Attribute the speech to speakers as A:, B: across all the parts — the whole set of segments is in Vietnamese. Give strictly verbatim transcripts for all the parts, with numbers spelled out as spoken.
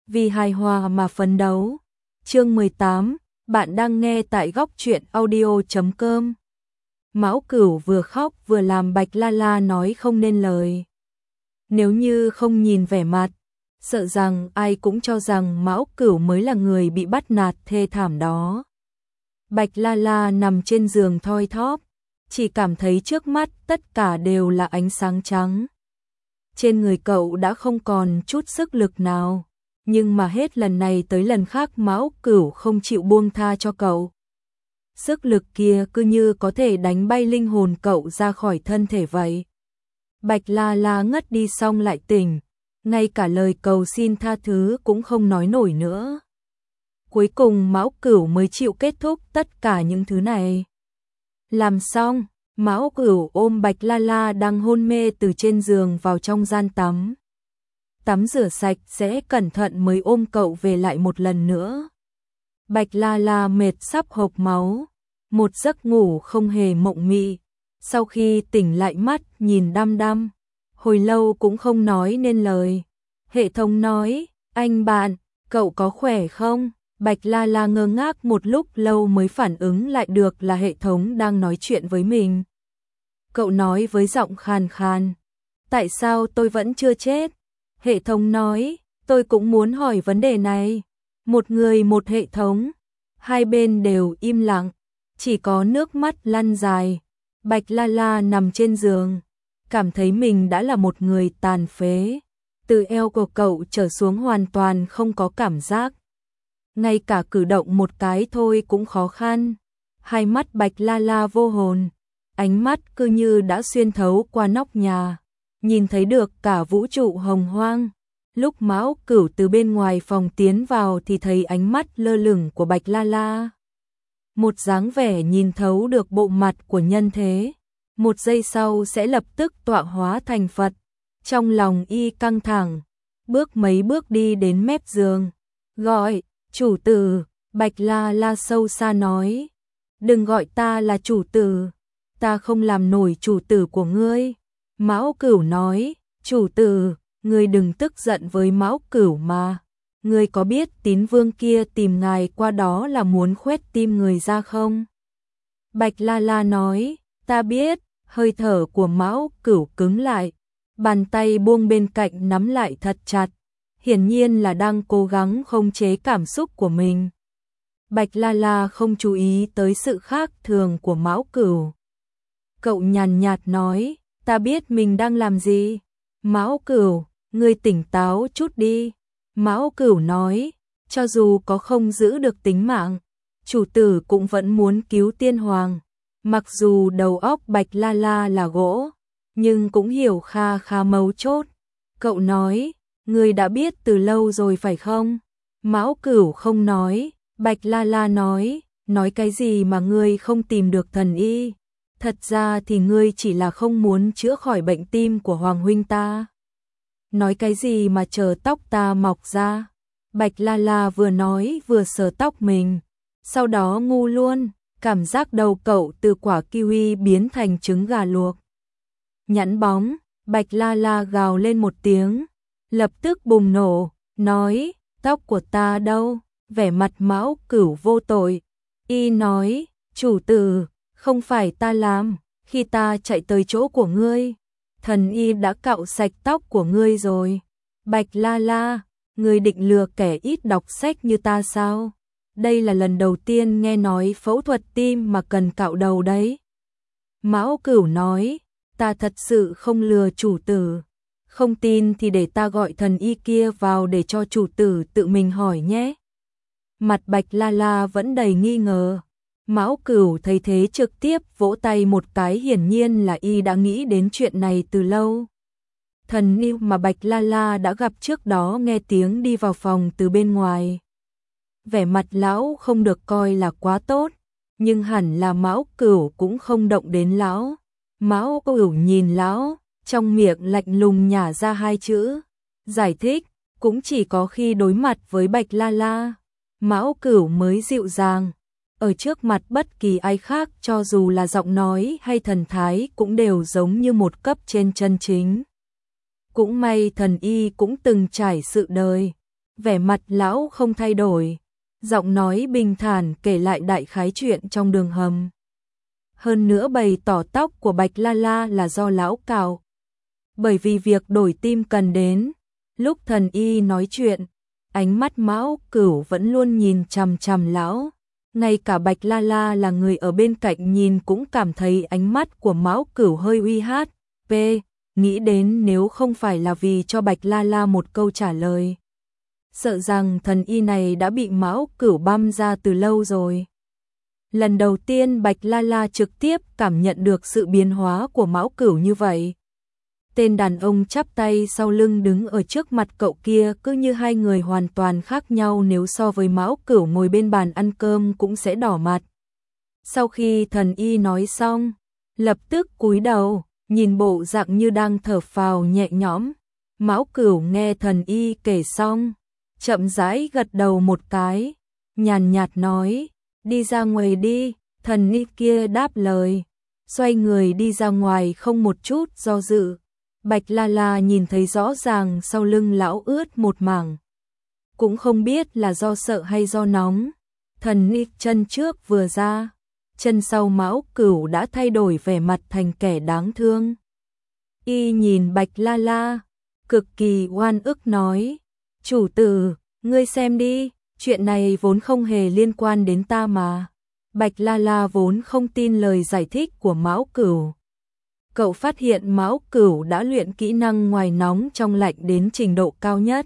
A: vì hài hòa mà phấn đấu. Chương mười tám, bạn đang nghe tại góc truyện audio chấm com. Mão Cửu vừa khóc vừa làm Bạch La La nói không nên lời. Nếu như không nhìn vẻ mặt, sợ rằng ai cũng cho rằng Mão Cửu mới là người bị bắt nạt thê thảm đó. Bạch La La nằm trên giường thoi thóp, chỉ cảm thấy trước mắt tất cả đều là ánh sáng trắng. Trên người cậu đã không còn chút sức lực nào, nhưng mà hết lần này tới lần khác Mão Cửu không chịu buông tha cho cậu. Sức lực kia cứ như có thể đánh bay linh hồn cậu ra khỏi thân thể vậy. Bạch La La ngất đi xong lại tỉnh, ngay cả lời cầu xin tha thứ cũng không nói nổi nữa. Cuối cùng Mão Cửu mới chịu kết thúc tất cả những thứ này. Làm xong, Mão Cửu ôm Bạch La La đang hôn mê từ trên giường vào trong gian tắm. Tắm rửa sạch sẽ cẩn thận mới ôm cậu về lại một lần nữa. Bạch La La mệt sắp hộc máu, một giấc ngủ không hề mộng mị. Sau khi tỉnh lại mắt nhìn đăm đăm, hồi lâu cũng không nói nên lời. Hệ thống nói, anh bạn, cậu có khỏe không? Bạch La La ngơ ngác một lúc lâu mới phản ứng lại được là hệ thống đang nói chuyện với mình. Cậu nói với giọng khàn khàn, tại sao tôi vẫn chưa chết? Hệ thống nói, tôi cũng muốn hỏi vấn đề này. Một người một hệ thống, hai bên đều im lặng, chỉ có nước mắt lăn dài. Bạch La La nằm trên giường, cảm thấy mình đã là một người tàn phế. Từ eo của cậu trở xuống hoàn toàn không có cảm giác. Ngay cả cử động một cái thôi cũng khó khăn. Hai mắt Bạch La La vô hồn, ánh mắt cứ như đã xuyên thấu qua nóc nhà, nhìn thấy được cả vũ trụ hồng hoang. Lúc Mão Cửu từ bên ngoài phòng tiến vào thì thấy ánh mắt lơ lửng của Bạch La La. Một dáng vẻ nhìn thấu được bộ mặt của nhân thế, một giây sau sẽ lập tức tọa hóa thành Phật. Trong lòng y căng thẳng, bước mấy bước đi đến mép giường, gọi, chủ tử. Bạch La La sâu xa nói, đừng gọi ta là chủ tử, ta không làm nổi chủ tử của ngươi. Mão Cửu nói, chủ tử, ngươi đừng tức giận với Mão Cửu mà. Ngươi có biết Tín Vương kia tìm ngài qua đó là muốn khoét tim người ra không? Bạch La La nói, ta biết. Hơi thở của Mão Cửu cứng lại, bàn tay buông bên cạnh nắm lại thật chặt, hiển nhiên là đang cố gắng khống chế cảm xúc của mình. Bạch La La không chú ý tới sự khác thường của Mão Cửu. Cậu nhàn nhạt nói, ta biết mình đang làm gì. Mão Cửu, ngươi tỉnh táo chút đi. Mão Cửu nói, cho dù có không giữ được tính mạng, chủ tử cũng vẫn muốn cứu tiên hoàng. Mặc dù đầu óc Bạch La La là gỗ, nhưng cũng hiểu kha khá mấu chốt. Cậu nói, ngươi đã biết từ lâu rồi phải không? Mão Cửu không nói. Bạch La La nói, nói cái gì mà ngươi không tìm được thần y? Thật ra thì ngươi chỉ là không muốn chữa khỏi bệnh tim của Hoàng huynh ta. Nói cái gì mà chờ tóc ta mọc ra? Bạch La La vừa nói vừa sờ tóc mình, sau đó ngu luôn. Cảm giác đầu cậu từ quả kiwi biến thành trứng gà luộc. Nhẵn bóng, Bạch La La gào lên một tiếng, lập tức bùng nổ, nói, tóc của ta đâu? Vẻ mặt Mão Cửu vô tội. Y nói, chủ tử, không phải ta làm, khi ta chạy tới chỗ của ngươi, thần y đã cạo sạch tóc của ngươi rồi. Bạch La La, ngươi định lừa kẻ ít đọc sách như ta sao? Đây là lần đầu tiên nghe nói phẫu thuật tim mà cần cạo đầu đấy. Mão Cửu nói, ta thật sự không lừa chủ tử. Không tin thì để ta gọi thần y kia vào để cho chủ tử tự mình hỏi nhé. Mặt Bạch La La vẫn đầy nghi ngờ. Mão Cửu thấy thế trực tiếp vỗ tay một cái, hiển nhiên là y đã nghĩ đến chuyện này từ lâu. Thần y mà Bạch La La đã gặp trước đó nghe tiếng đi vào phòng từ bên ngoài. Vẻ mặt lão không được coi là quá tốt, nhưng hẳn là Mão Cửu cũng không động đến lão. Mão Cửu nhìn lão, trong miệng lạnh lùng nhả ra hai chữ, giải thích. Cũng chỉ có khi đối mặt với Bạch La La, Mão Cửu mới dịu dàng. Ở trước mặt bất kỳ ai khác, cho dù là giọng nói hay thần thái, cũng đều giống như một cấp trên chân chính. Cũng may thần y cũng từng trải sự đời, vẻ mặt lão không thay đổi, giọng nói bình thản kể lại đại khái chuyện trong đường hầm. Hơn nữa bày tỏ tóc của Bạch La La là do lão cạo. Bởi vì việc đổi tim cần đến, lúc thần y nói chuyện, ánh mắt Mão Cửu vẫn luôn nhìn chằm chằm lão. Ngay cả Bạch La La là người ở bên cạnh nhìn cũng cảm thấy ánh mắt của Mão Cửu hơi uy hát. P. Nghĩ đến nếu không phải là vì cho Bạch La La một câu trả lời, sợ rằng thần y này đã bị Mão Cửu băm ra từ lâu rồi. Lần đầu tiên Bạch La La trực tiếp cảm nhận được sự biến hóa của Mão Cửu như vậy. Tên đàn ông chắp tay sau lưng đứng ở trước mặt cậu kia cứ như hai người hoàn toàn khác nhau, nếu so với Mão Cửu ngồi bên bàn ăn cơm cũng sẽ đỏ mặt. Sau khi thần y nói xong, lập tức cúi đầu, nhìn bộ dạng như đang thở phào nhẹ nhõm. Mão Cửu nghe thần y kể xong, chậm rãi gật đầu một cái, nhàn nhạt nói, đi ra ngoài đi. Thần y kia đáp lời, xoay người đi ra ngoài không một chút do dự. Bạch La La nhìn thấy rõ ràng sau lưng lão ướt một mảng. Cũng không biết là do sợ hay do nóng. Thần y chân trước vừa ra, chân sau Mão Cửu đã thay đổi vẻ mặt thành kẻ đáng thương. Y nhìn Bạch La La, cực kỳ oan ức nói, chủ tử, ngươi xem đi, chuyện này vốn không hề liên quan đến ta mà. Bạch La La vốn không tin lời giải thích của Mão Cửu. Cậu phát hiện Mão Cửu đã luyện kỹ năng ngoài nóng trong lạnh đến trình độ cao nhất.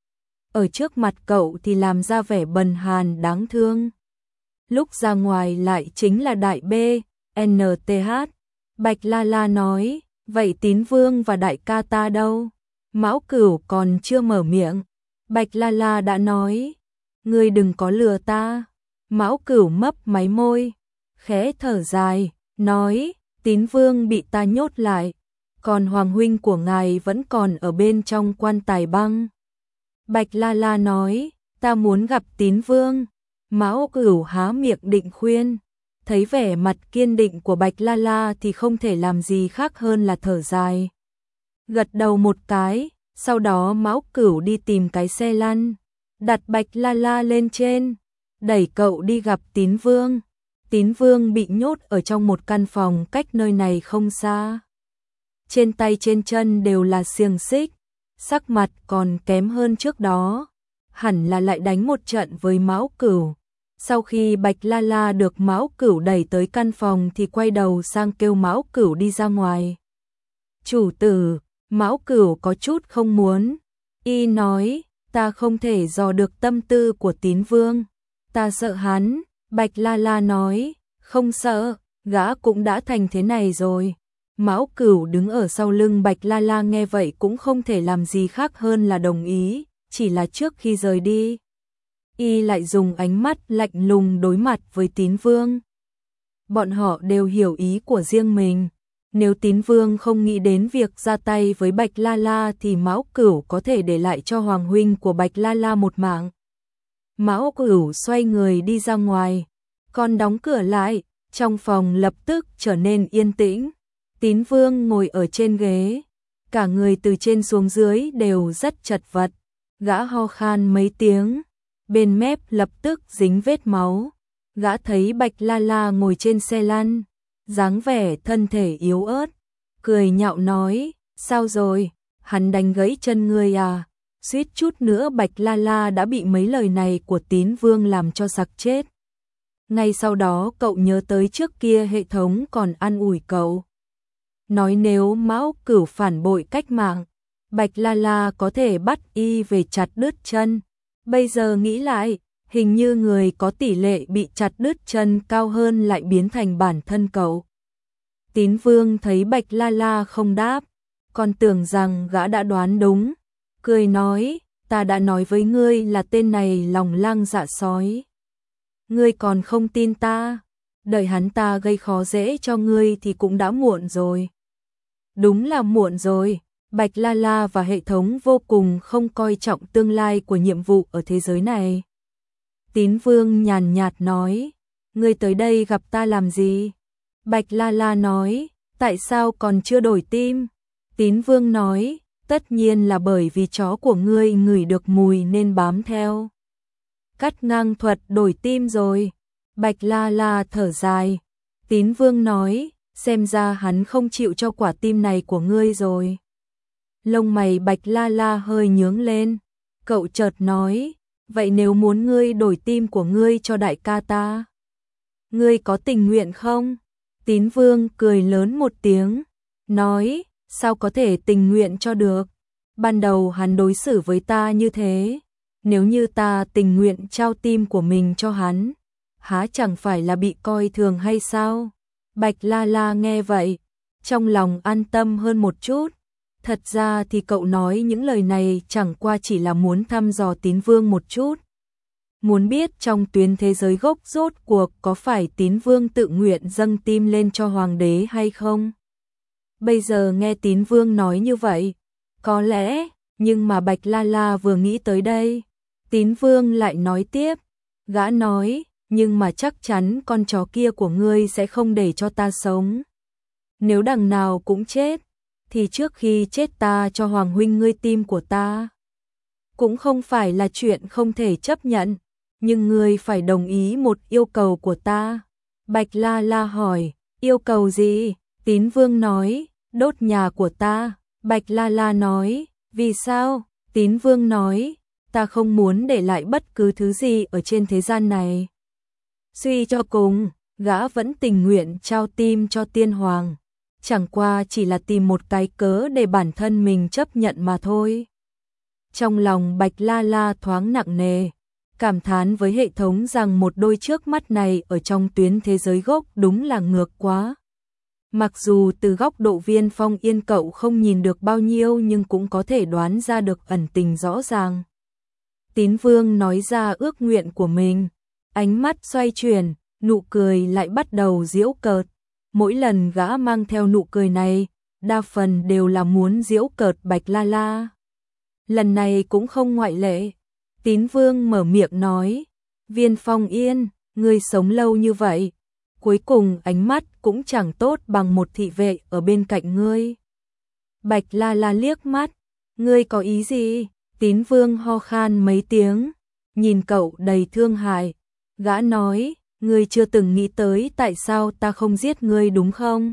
A: Ở trước mặt cậu thì làm ra vẻ bần hàn đáng thương. Lúc ra ngoài lại chính là đại B, N T H. Bạch La La nói, vậy Tín Vương và đại ca ta đâu? Mão Cửu còn chưa mở miệng, Bạch La La đã nói, ngươi đừng có lừa ta. Mão Cửu mấp máy môi, khẽ thở dài, nói, Tín Vương bị ta nhốt lại, còn Hoàng huynh của ngài vẫn còn ở bên trong quan tài băng. Bạch La La nói, ta muốn gặp Tín Vương. Mão Cửu há miệng định khuyên, thấy vẻ mặt kiên định của Bạch La La thì không thể làm gì khác hơn là thở dài. Gật đầu một cái, sau đó Mão Cửu đi tìm cái xe lăn, đặt Bạch La La lên trên, đẩy cậu đi gặp Tín Vương. Tín Vương bị nhốt ở trong một căn phòng cách nơi này không xa. Trên tay trên chân đều là xiềng xích, sắc mặt còn kém hơn trước đó, hẳn là lại đánh một trận với Mão Cửu. Sau khi Bạch La La được Mão Cửu đẩy tới căn phòng thì quay đầu sang kêu Mão Cửu đi ra ngoài. Chủ tử, Mão Cửu có chút không muốn. Y nói, ta không thể dò được tâm tư của Tín Vương, ta sợ hắn. Bạch La La nói, không sợ, gã cũng đã thành thế này rồi. Mão Cửu đứng ở sau lưng Bạch La La nghe vậy cũng không thể làm gì khác hơn là đồng ý, chỉ là trước khi rời đi, Y lại dùng ánh mắt lạnh lùng đối mặt với Tín Vương. Bọn họ đều hiểu ý của riêng mình, nếu Tín Vương không nghĩ đến việc ra tay với Bạch La La thì Mão Cửu có thể để lại cho Hoàng huynh của Bạch La La một mạng. Mão Cửu xoay người đi ra ngoài, còn đóng cửa lại, trong phòng lập tức trở nên yên tĩnh. Tín Vương ngồi ở trên ghế, cả người từ trên xuống dưới đều rất chật vật, gã ho khan mấy tiếng, bên mép lập tức dính vết máu. Gã thấy Bạch La La ngồi trên xe lăn, dáng vẻ thân thể yếu ớt, cười nhạo nói, sao rồi, hắn đánh gãy chân ngươi à? Suýt chút nữa Bạch La La đã bị mấy lời này của Tín Vương làm cho sặc chết. Ngay sau đó cậu nhớ tới trước kia hệ thống còn an ủi cậu, nói nếu Mão Cửu phản bội cách mạng, Bạch La La có thể bắt y về chặt đứt chân. Bây giờ nghĩ lại, hình như người có tỷ lệ bị chặt đứt chân cao hơn lại biến thành bản thân cậu. Tín Vương thấy Bạch La La không đáp, còn tưởng rằng gã đã đoán đúng, cười nói, ta đã nói với ngươi là tên này lòng lang dạ sói. Ngươi còn không tin ta, đợi hắn ta gây khó dễ cho ngươi thì cũng đã muộn rồi. Đúng là muộn rồi, Bạch La La và hệ thống vô cùng không coi trọng tương lai của nhiệm vụ ở thế giới này. Tín Vương nhàn nhạt nói, ngươi tới đây gặp ta làm gì? Bạch La La nói, tại sao còn chưa đổi tim? Tín Vương nói, Tất nhiên là bởi vì chó của ngươi ngửi được mùi nên bám theo. Cắt ngang thuật đổi tim rồi. Bạch La La thở dài. Tín Vương nói, xem ra hắn không chịu cho quả tim này của ngươi rồi. Lông mày Bạch La La hơi nhướng lên. Cậu chợt nói, vậy nếu muốn ngươi đổi tim của ngươi cho đại ca ta, ngươi có tình nguyện không? Tín Vương cười lớn một tiếng, nói, sao có thể tình nguyện cho được? Ban đầu hắn đối xử với ta như thế, nếu như ta tình nguyện trao tim của mình cho hắn, há chẳng phải là bị coi thường hay sao? Bạch La La nghe vậy, trong lòng an tâm hơn một chút. Thật ra thì cậu nói những lời này chẳng qua chỉ là muốn thăm dò Tín Vương một chút. Muốn biết trong tuyến thế giới gốc rốt cuộc có phải Tín Vương tự nguyện dâng tim lên cho hoàng đế hay không? Bây giờ nghe Tín Vương nói như vậy, có lẽ, nhưng mà Bạch La La vừa nghĩ tới đây, Tín Vương lại nói tiếp, gã nói, nhưng mà chắc chắn con chó kia của ngươi sẽ không để cho ta sống. Nếu đằng nào cũng chết, thì trước khi chết ta cho hoàng huynh ngươi tim của ta. Cũng không phải là chuyện không thể chấp nhận, nhưng ngươi phải đồng ý một yêu cầu của ta. Bạch La La hỏi, yêu cầu gì? Tín Vương nói, đốt nhà của ta. Bạch La La nói, vì sao? Tín Vương nói, ta không muốn để lại bất cứ thứ gì ở trên thế gian này. Suy cho cùng, gã vẫn tình nguyện trao tim cho tiên hoàng. Chẳng qua chỉ là tìm một cái cớ để bản thân mình chấp nhận mà thôi. Trong lòng Bạch La La thoáng nặng nề, cảm thán với hệ thống rằng một đôi trước mắt này ở trong tuyến thế giới gốc đúng là ngược quá. Mặc dù từ góc độ Viên Phong Yên cậu không nhìn được bao nhiêu nhưng cũng có thể đoán ra được ẩn tình rõ ràng. Tín Vương nói ra ước nguyện của mình, ánh mắt xoay chuyển, nụ cười lại bắt đầu giễu cợt. Mỗi lần gã mang theo nụ cười này, đa phần đều là muốn giễu cợt Bạch La La. Lần này cũng không ngoại lệ. Tín Vương mở miệng nói, Viên Phong Yên, ngươi sống lâu như vậy, cuối cùng ánh mắt cũng chẳng tốt bằng một thị vệ ở bên cạnh ngươi. Bạch La La liếc mắt, ngươi có ý gì? Tín Vương ho khan mấy tiếng, nhìn cậu đầy thương hại, gã nói, ngươi chưa từng nghĩ tới tại sao ta không giết ngươi đúng không?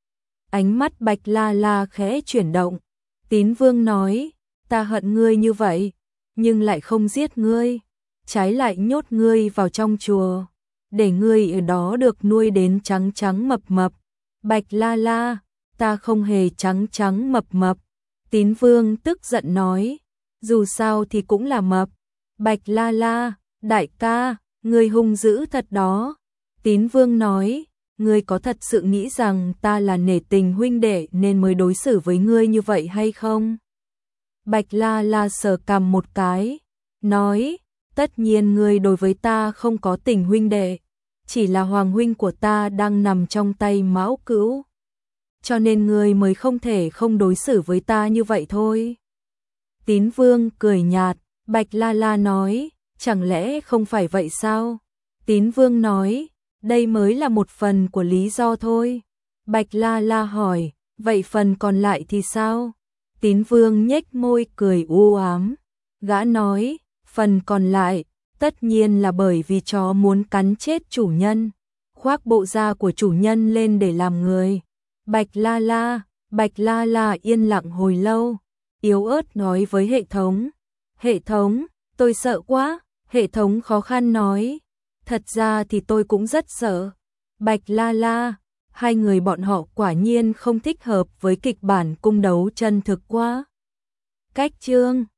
A: Ánh mắt Bạch La La khẽ chuyển động, Tín Vương nói, ta hận ngươi như vậy, nhưng lại không giết ngươi, trái lại nhốt ngươi vào trong chùa, để ngươi ở đó được nuôi đến trắng trắng mập mập. Bạch La La, ta không hề trắng trắng mập mập. Tín Vương tức giận nói, dù sao thì cũng là mập. Bạch La La, đại ca, ngươi hung dữ thật đó. Tín Vương nói, ngươi có thật sự nghĩ rằng ta là nể tình huynh đệ nên mới đối xử với ngươi như vậy hay không? Bạch La La sờ cằm một cái, nói, tất nhiên ngươi đối với ta không có tình huynh đệ, chỉ là hoàng huynh của ta đang nằm trong tay Mão Cửu, cho nên ngươi mới không thể không đối xử với ta như vậy thôi. Tín Vương cười nhạt, Bạch La La nói, chẳng lẽ không phải vậy sao? Tín Vương nói, đây mới là một phần của lý do thôi. Bạch La La hỏi, vậy phần còn lại thì sao? Tín Vương nhếch môi cười u ám, gã nói, phần còn lại, tất nhiên là bởi vì chó muốn cắn chết chủ nhân, khoác bộ da của chủ nhân lên để làm người. Bạch La La, Bạch La La yên lặng hồi lâu, yếu ớt nói với hệ thống, hệ thống, tôi sợ quá. Hệ thống khó khăn nói, thật ra thì tôi cũng rất sợ. Bạch La La, hai người bọn họ quả nhiên không thích hợp với kịch bản cung đấu chân thực quá. Cách chương